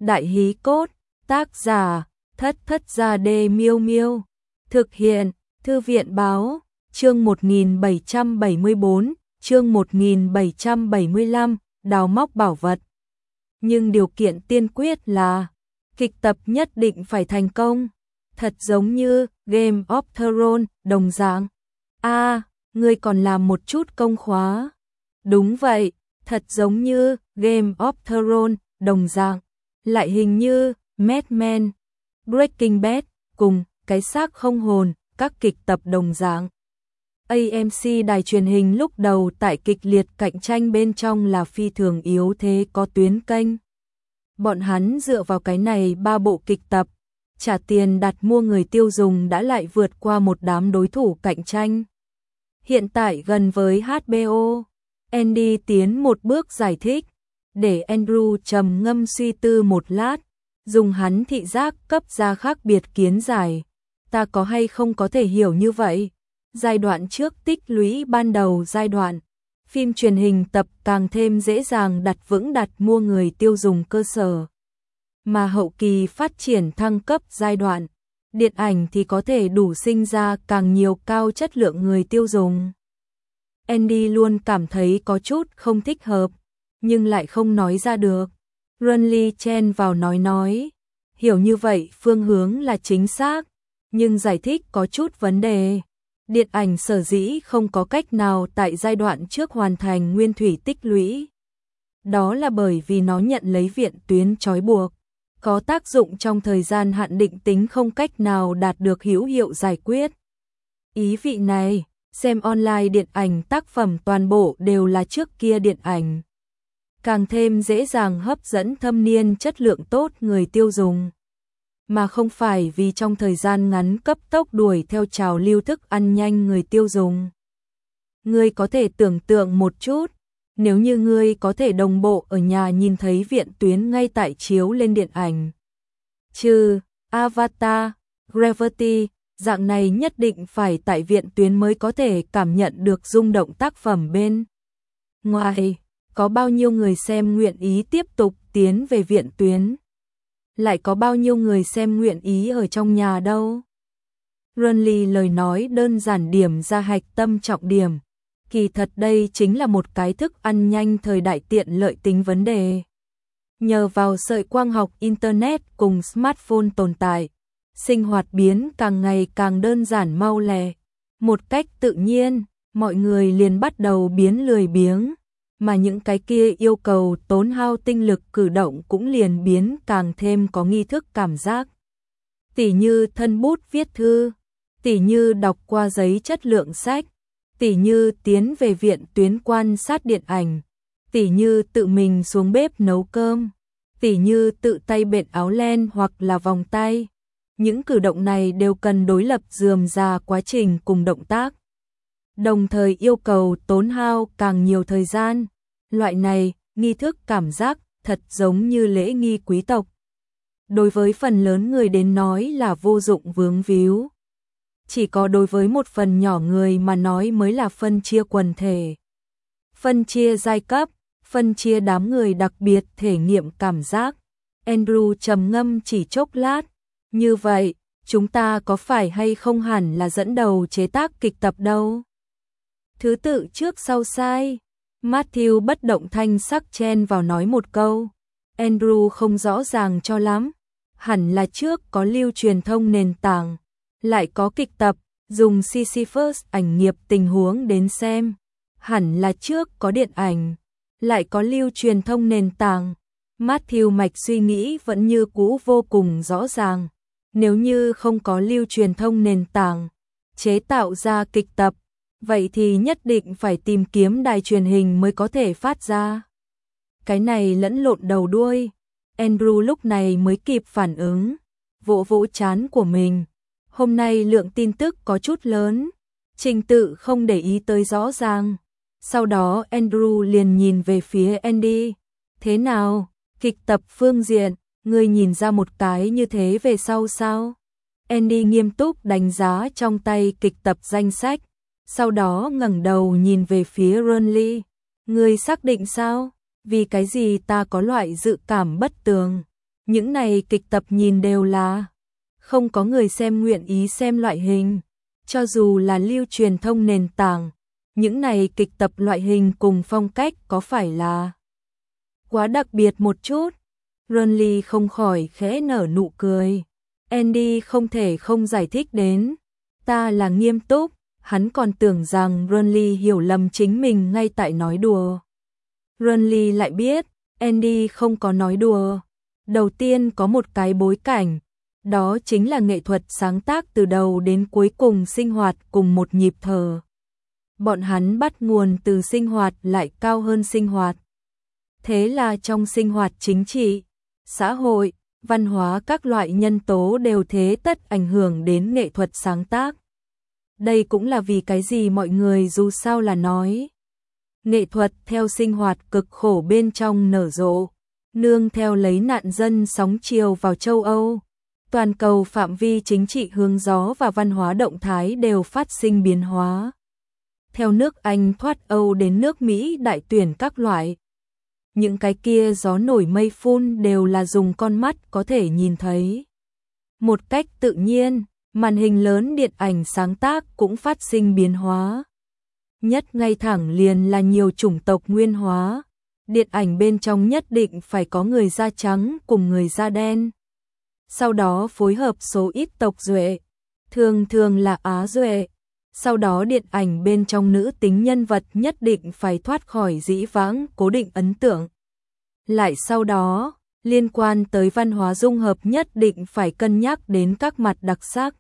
Đại hí cốt, tác giả, Thất Thất Gia Đê Miêu Miêu. Thực hiện, Thư viện báo, chương 1774, chương 1775, đào móc bảo vật. Nhưng điều kiện tiên quyết là, kịch tập nhất định phải thành công, thật giống như Game of Thrones đồng dạng. Ngươi còn làm một chút công khóa. Đúng vậy, thật giống như Game of Thrones đồng dạng. Lại hình như Mad Men, Breaking Bad cùng Cái xác không hồn, các kịch tập đồng dạng. AMC đài truyền hình lúc đầu tại kịch liệt cạnh tranh bên trong là phi thường yếu thế có tuyến kênh. Bọn hắn dựa vào cái này 3 bộ kịch tập, trả tiền đặt mua người tiêu dùng đã lại vượt qua một đám đối thủ cạnh tranh. Hiện tại gần với HBO, Andy tiến một bước giải thích, để Andrew trầm ngâm suy tư một lát, dùng hắn thị giác cấp ra khác biệt kiến giải. Ta có hay không có thể hiểu như vậy? Giai đoạn trước tích lũy ban đầu giai đoạn, phim truyền hình tập càng thêm dễ dàng đặt vững đặt mua người tiêu dùng cơ sở. Mà hậu kỳ phát triển thăng cấp giai đoạn, điện ảnh thì có thể đủ sinh ra càng nhiều cao chất lượng người tiêu dùng. Andy luôn cảm thấy có chút không thích hợp, nhưng lại không nói ra được. Runley chen vào nói, hiểu như vậy phương hướng là chính xác, nhưng giải thích có chút vấn đề. Điện ảnh sở dĩ không có cách nào tại giai đoạn trước hoàn thành nguyên thủy tích lũy. Đó là bởi vì nó nhận lấy viện tuyến trói buộc, có tác dụng trong thời gian hạn định tính không cách nào đạt được hữu hiệu giải quyết. Ý vị này, xem online điện ảnh tác phẩm toàn bộ đều là trước kia điện ảnh. Càng thêm dễ dàng hấp dẫn thâm niên chất lượng tốt người tiêu dùng. Mà không phải vì trong thời gian ngắn cấp tốc đuổi theo trào lưu thức ăn nhanh người tiêu dùng. Ngươi có thể tưởng tượng một chút, nếu như ngươi có thể đồng bộ ở nhà nhìn thấy viện tuyến ngay tại chiếu lên điện ảnh. Trừ Avatar, Gravity, dạng này nhất định phải tại viện tuyến mới có thể cảm nhận được rung động tác phẩm bên ngoài. Có bao nhiêu người xem nguyện ý tiếp tục tiến về viện tuyến? Lại có bao nhiêu người xem nguyện ý ở trong nhà đâu? Runley lời nói đơn giản điểm ra hạch tâm trọng điểm. Kỳ thật đây chính là một cái thức ăn nhanh thời đại tiện lợi tính vấn đề. Nhờ vào sợi quang học Internet cùng smartphone tồn tại, sinh hoạt biến càng ngày càng đơn giản mau lẹ. Một cách tự nhiên, mọi người liền bắt đầu biến lười biếng. Mà những cái kia yêu cầu tốn hao tinh lực cử động cũng liền biến càng thêm có nghi thức cảm giác. Tỉ như thân bút viết thư, tỉ như đọc qua giấy chất lượng sách, tỉ như tiến về viện tuyến quan sát điện ảnh, tỉ như tự mình xuống bếp nấu cơm, tỉ như tự tay bện áo len hoặc là vòng tay. Những cử động này đều cần đối lập rườm rà quá trình cùng động tác. Đồng thời yêu cầu tốn hao càng nhiều thời gian. Loại này, nghi thức cảm giác thật giống như lễ nghi quý tộc. Đối với phần lớn người đến nói là vô dụng vướng víu. Chỉ có đối với một phần nhỏ người mà nói mới là phân chia quần thể. Phân chia giai cấp, phân chia đám người đặc biệt thể nghiệm cảm giác. Andrew trầm ngâm chỉ chốc lát. Như vậy, chúng ta có phải hay không hẳn là dẫn đầu chế tác kịch tập đâu? Thứ tự trước sau sai. Matthew bất động thanh sắc chen vào nói một câu. Andrew không rõ ràng cho lắm. Hẳn là trước có lưu truyền thông nền tảng, lại có kịch tập, dùng Sisyphus ảnh nghiệp tình huống đến xem. Hẳn là trước có điện ảnh, lại có lưu truyền thông nền tảng. Matthew mạch suy nghĩ vẫn như cũ vô cùng rõ ràng. Nếu như không có lưu truyền thông nền tảng, chế tạo ra kịch tập, vậy thì nhất định phải tìm kiếm đài truyền hình mới có thể phát ra. Cái này lẫn lộn đầu đuôi. Andrew lúc này mới kịp phản ứng, vỗ vỗ trán của mình. Hôm nay lượng tin tức có chút lớn, trình tự không để ý tới rõ ràng. Sau đó Andrew liền nhìn về phía Andy. Thế nào, kịch tập phương diện, ngươi nhìn ra một cái như thế về sau sao? Andy nghiêm túc đánh giá trong tay kịch tập danh sách. Sau đó ngẩng đầu nhìn về phía Runley. Ngươi xác định sao? Vì cái gì ta có loại dự cảm bất tường? Những này kịch tập nhìn đều là không có người xem nguyện ý xem loại hình. Cho dù là lưu truyền thông nền tảng, những này kịch tập loại hình cùng phong cách có phải là quá đặc biệt một chút. Ronly không khỏi khẽ nở nụ cười. Andy không thể không giải thích đến. Ta là nghiêm túc, hắn còn tưởng rằng Ronly hiểu lầm chính mình ngay tại nói đùa. Ronly lại biết, Andy không có nói đùa. Đầu tiên có một cái bối cảnh, đó chính là nghệ thuật sáng tác từ đầu đến cuối cùng sinh hoạt cùng một nhịp thở. Bọn hắn bắt nguồn từ sinh hoạt lại cao hơn sinh hoạt. Thế là trong sinh hoạt chính trị, xã hội, văn hóa các loại nhân tố đều thế tất ảnh hưởng đến nghệ thuật sáng tác. Đây cũng là vì cái gì mọi người dù sao là nói. Nghệ thuật theo sinh hoạt cực khổ bên trong nở rộ, nương theo lấy nạn dân sóng chiều vào châu Âu. Toàn cầu phạm vi chính trị hướng gió và văn hóa động thái đều phát sinh biến hóa. Theo nước Anh thoát Âu đến nước Mỹ đại tuyển các loại. Những cái kia gió nổi mây phun đều là dùng con mắt có thể nhìn thấy. Một cách tự nhiên, màn hình lớn điện ảnh sáng tác cũng phát sinh biến hóa. Nhất ngay thẳng liền là nhiều chủng tộc nguyên hóa. Điện ảnh bên trong nhất định phải có người da trắng cùng người da đen. Sau đó phối hợp số ít tộc Duệ, thường thường là Á Duệ. Sau đó điện ảnh bên trong nữ tính nhân vật nhất định phải thoát khỏi dĩ vãng cố định ấn tượng. Lại sau đó, liên quan tới văn hóa dung hợp nhất định phải cân nhắc đến các mặt đặc sắc.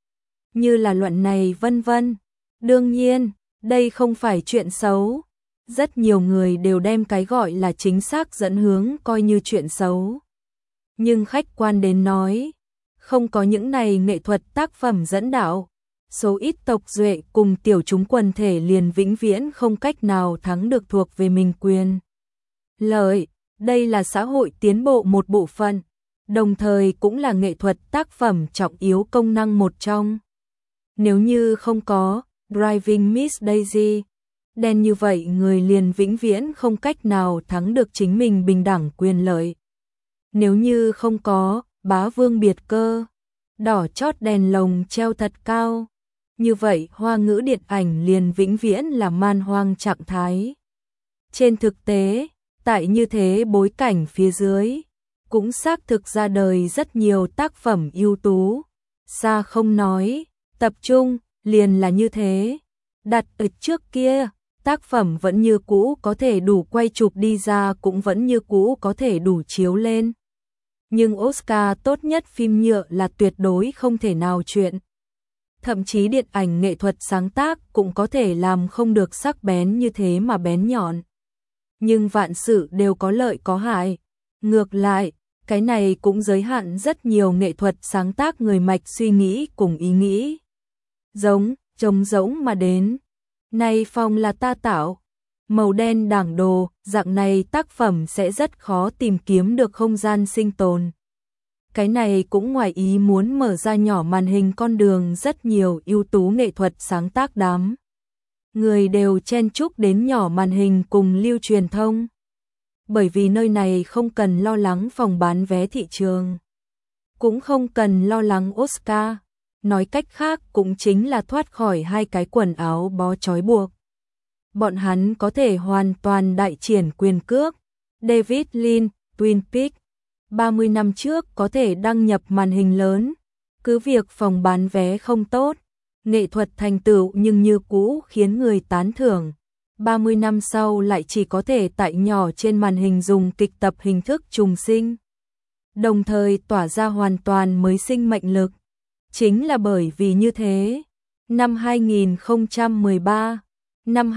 Như là luận này vân vân. Đương nhiên, đây không phải chuyện xấu. Rất nhiều người đều đem cái gọi là chính xác dẫn hướng coi như chuyện xấu. Nhưng khách quan đến nói, không có những này nghệ thuật tác phẩm dẫn đạo, số ít tộc Duệ cùng tiểu chúng quần thể liền vĩnh viễn không cách nào thắng được thuộc về mình quyền lợi. Đây là xã hội tiến bộ một bộ phận, đồng thời cũng là nghệ thuật tác phẩm trọng yếu công năng một trong. Nếu như không có Driving Miss Daisy, đen như vậy người liền vĩnh viễn không cách nào thắng được chính mình bình đẳng quyền lợi. Nếu như không có Bá Vương Biệt Cơ, đỏ chót đèn lồng treo thật cao, như vậy Hoa ngữ điện ảnh liền vĩnh viễn là man hoang trạng thái. Trên thực tế, tại như thế bối cảnh phía dưới, cũng xác thực ra đời rất nhiều tác phẩm ưu tú. Xa không nói, tập trung, liền là như thế. Đặt ở trước kia, tác phẩm vẫn như cũ có thể đủ quay chụp đi ra cũng vẫn như cũ có thể đủ chiếu lên. Nhưng Oscar tốt nhất phim nhựa là tuyệt đối không thể nào chuyện. Thậm chí điện ảnh nghệ thuật sáng tác cũng có thể làm không được sắc bén như thế mà bén nhọn. Nhưng vạn sự đều có lợi có hại. Ngược lại, cái này cũng giới hạn rất nhiều nghệ thuật sáng tác người mạch suy nghĩ cùng ý nghĩ. Trống rỗng mà đến. Này phòng là ta tạo. Màu đen đảng đồ, dạng này tác phẩm sẽ rất khó tìm kiếm được không gian sinh tồn. Cái này cũng ngoài ý muốn mở ra nhỏ màn hình con đường rất nhiều ưu tú nghệ thuật sáng tác đám. Người đều chen chúc đến nhỏ màn hình cùng lưu truyền thông. Bởi vì nơi này không cần lo lắng phòng bán vé thị trường. Cũng không cần lo lắng Oscar. Nói cách khác cũng chính là thoát khỏi hai cái quần áo bó trói buộc. Bọn hắn có thể hoàn toàn đại triển quyền cước. David Lynch, Twin Peaks, 30 năm trước có thể đăng nhập màn hình lớn. Cứ việc phòng bán vé không tốt, nghệ thuật thành tựu nhưng như cũ khiến người tán thưởng. 30 năm sau lại chỉ có thể tại nhỏ trên màn hình dùng kịch tập hình thức trùng sinh. Đồng thời tỏa ra hoàn toàn mới sinh mệnh lực. Chính là bởi vì như thế, năm 2013, năm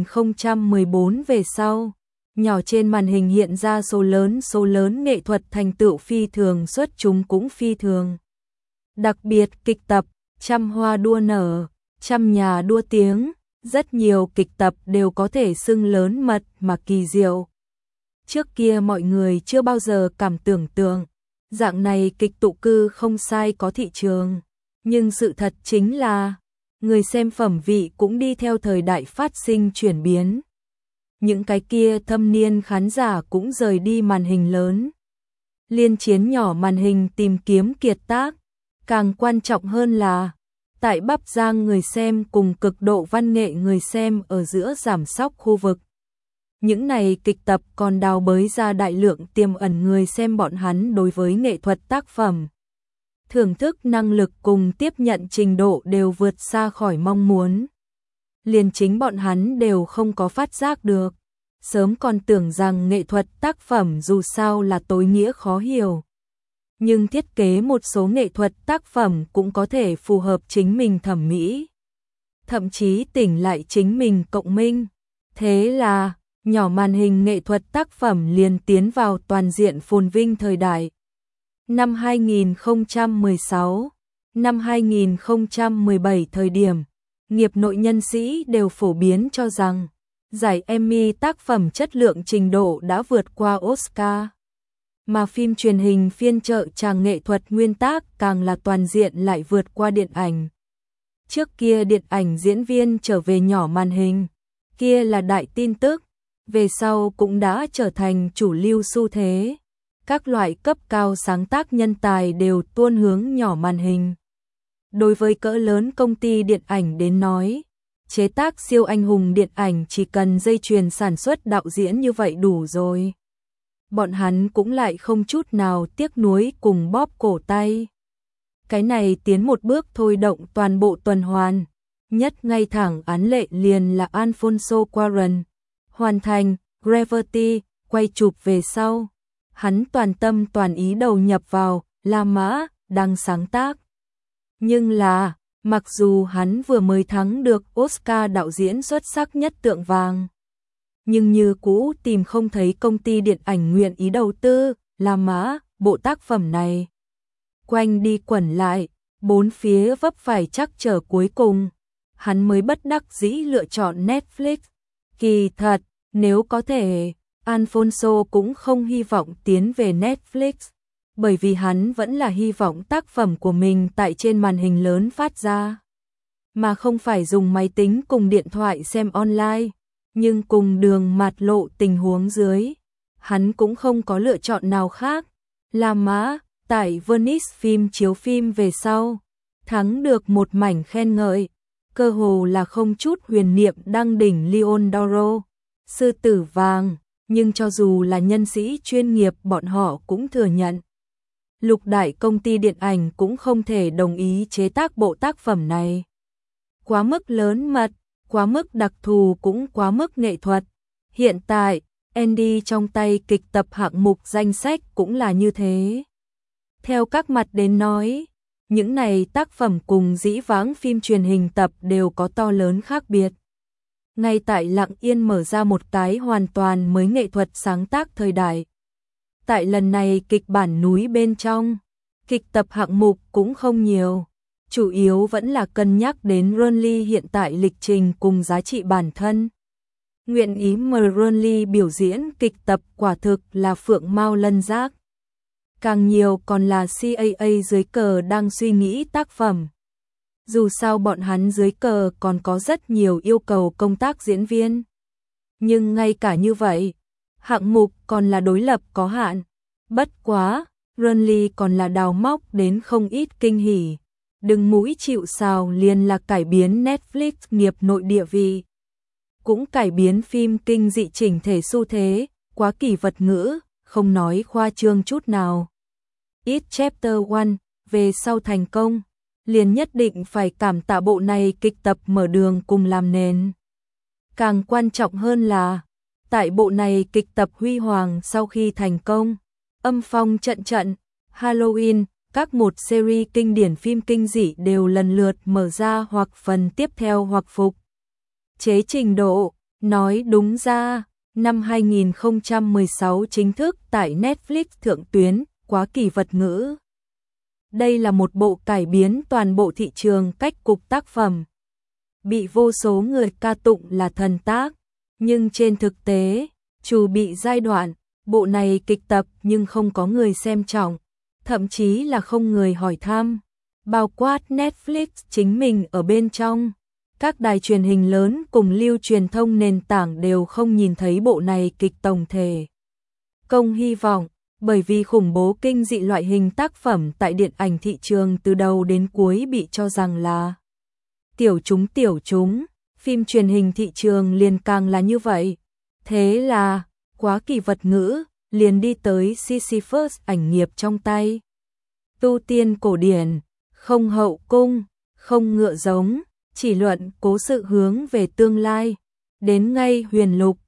2014 về sau, nhỏ trên màn hình hiện ra số lớn nghệ thuật thành tựu phi thường xuất chúng cũng phi thường. Đặc biệt kịch tập, trăm hoa đua nở, trăm nhà đua tiếng, rất nhiều kịch tập đều có thể xưng lớn mật mà kỳ diệu. Trước kia mọi người chưa bao giờ cảm tưởng tượng, dạng này kịch tụ cư không sai có thị trường. Nhưng sự thật chính là, người xem phẩm vị cũng đi theo thời đại phát sinh chuyển biến. Những cái kia thâm niên khán giả cũng rời đi màn hình lớn. liên chiến nhỏ màn hình tìm kiếm kiệt tác. Càng quan trọng hơn là, tại Bắp Giang người xem cùng cực độ văn nghệ người xem ở giữa giảm sóc khu vực. Những này kịch tập còn đào bới ra đại lượng tiềm ẩn người xem bọn hắn đối với nghệ thuật tác phẩm. Thưởng thức năng lực cùng tiếp nhận trình độ đều vượt xa khỏi mong muốn. Liền chính bọn hắn đều không có phát giác được. Sớm còn tưởng rằng nghệ thuật tác phẩm dù sao là tối nghĩa khó hiểu. Nhưng thiết kế một số nghệ thuật tác phẩm cũng có thể phù hợp chính mình thẩm mỹ. Thậm chí tỉnh lại chính mình cộng minh. Thế là, nhỏ màn hình nghệ thuật tác phẩm liền tiến vào toàn diện phồn vinh thời đại. Năm 2016, năm 2017 thời điểm, nghiệp nội nhân sĩ đều phổ biến cho rằng, giải Emmy tác phẩm chất lượng trình độ đã vượt qua Oscar. Mà phim truyền hình phiên chợ tràng nghệ thuật nguyên tác càng là toàn diện lại vượt qua điện ảnh. Trước kia điện ảnh diễn viên trở về nhỏ màn hình, kia là đại tin tức, về sau cũng đã trở thành chủ lưu xu thế. Các loại cấp cao sáng tác nhân tài đều tuôn hướng nhỏ màn hình. Đối với cỡ lớn công ty điện ảnh đến nói, chế tác siêu anh hùng điện ảnh chỉ cần dây chuyền sản xuất đạo diễn như vậy đủ rồi. Bọn hắn cũng lại không chút nào tiếc nuối cùng bóp cổ tay. Cái này tiến một bước thôi động toàn bộ tuần hoàn. Nhất ngay thẳng án lệ liền là Alfonso Cuarón. Hoàn thành, Gravity, quay chụp về sau. Hắn toàn tâm toàn ý đầu nhập vào, La Mã, đang sáng tác. Nhưng là, mặc dù hắn vừa mới thắng được Oscar đạo diễn xuất sắc nhất tượng vàng, nhưng như cũ tìm không thấy công ty điện ảnh nguyện ý đầu tư, La Mã, bộ tác phẩm này. Quanh đi quẩn lại, bốn phía vấp phải trắc trở cuối cùng, hắn mới bất đắc dĩ lựa chọn Netflix. Kỳ thật, nếu có thể, Alfonso cũng không hy vọng tiến về Netflix, bởi vì hắn vẫn là hy vọng tác phẩm của mình tại trên màn hình lớn phát ra, mà không phải dùng máy tính cùng điện thoại xem online. Nhưng cùng đường mạt lộ tình huống dưới, hắn cũng không có lựa chọn nào khác. La Mã, tại Venice phim chiếu phim về sau, thắng được một mảnh khen ngợi, cơ hồ là không chút huyền niệm đăng đỉnh Leon d'Oro, sư tử vàng, nhưng cho dù là nhân sĩ chuyên nghiệp bọn họ cũng thừa nhận. Lục đại công ty điện ảnh cũng không thể đồng ý chế tác bộ tác phẩm này. Quá mức lớn mật, quá mức đặc thù cũng quá mức nghệ thuật. Hiện tại, Andy trong tay kịch tập hạng mục danh sách cũng là như thế. Theo các mặt đến nói, những này tác phẩm cùng dĩ vãng phim truyền hình tập đều có to lớn khác biệt. Ngay tại lặng yên mở ra một cái hoàn toàn mới nghệ thuật sáng tác thời đại. Tại lần này kịch bản núi bên trong, kịch tập hạng mục cũng không nhiều. Chủ yếu vẫn là cân nhắc đến Ronly hiện tại lịch trình cùng giá trị bản thân. Nguyện ý mời Ronly biểu diễn kịch tập quả thực là phượng mao lân giác. Càng nhiều còn là CAA dưới cờ đang suy nghĩ tác phẩm. Dù sao bọn hắn dưới cờ còn có rất nhiều yêu cầu công tác diễn viên. Nhưng ngay cả như vậy, hạng mục còn là đối lập có hạn. Bất quá, Ronly còn là đào móc đến không ít kinh hỉ. Đừng mũi chịu sào liền là cải biến Netflix nghiệp nội địa vị. Cũng cải biến phim kinh dị chỉnh thể xu thế, quá kỳ vật ngữ, không nói khoa trương chút nào. It Chapter 1, về sau thành công, liền nhất định phải cảm tạ bộ này kịch tập mở đường cùng làm nền. Càng quan trọng hơn là, tại bộ này kịch tập huy hoàng sau khi thành công, âm phong trận trận, Halloween, các một series kinh điển phim kinh dị đều lần lượt mở ra hoặc phần tiếp theo hoặc phục. Chế trình độ, nói đúng ra, năm 2016 chính thức tại Netflix thượng tuyến, quá kỳ vật ngữ. Đây là một bộ cải biến toàn bộ thị trường cách cục tác phẩm. Bị vô số người ca tụng là thần tác, nhưng trên thực tế, dù bị giai đoạn, bộ này kịch tập nhưng không có người xem trọng. Thậm chí là không người hỏi thăm, bao quát Netflix chính mình ở bên trong. Các đài truyền hình lớn cùng lưu truyền thông nền tảng đều không nhìn thấy bộ này kịch tổng thể. Công hy vọng, Bởi vì khủng bố kinh dị loại hình tác phẩm tại điện ảnh thị trường từ đầu đến cuối bị cho rằng là tiểu chúng, phim truyền hình thị trường liền càng là như vậy. Thế là, quá kỳ vật ngữ, liền đi tới Sisyphus ảnh nghiệp trong tay. Tu tiên cổ điển, không hậu cung, không ngựa giống, chỉ luận cố sự hướng về tương lai. Đến ngay huyền lục,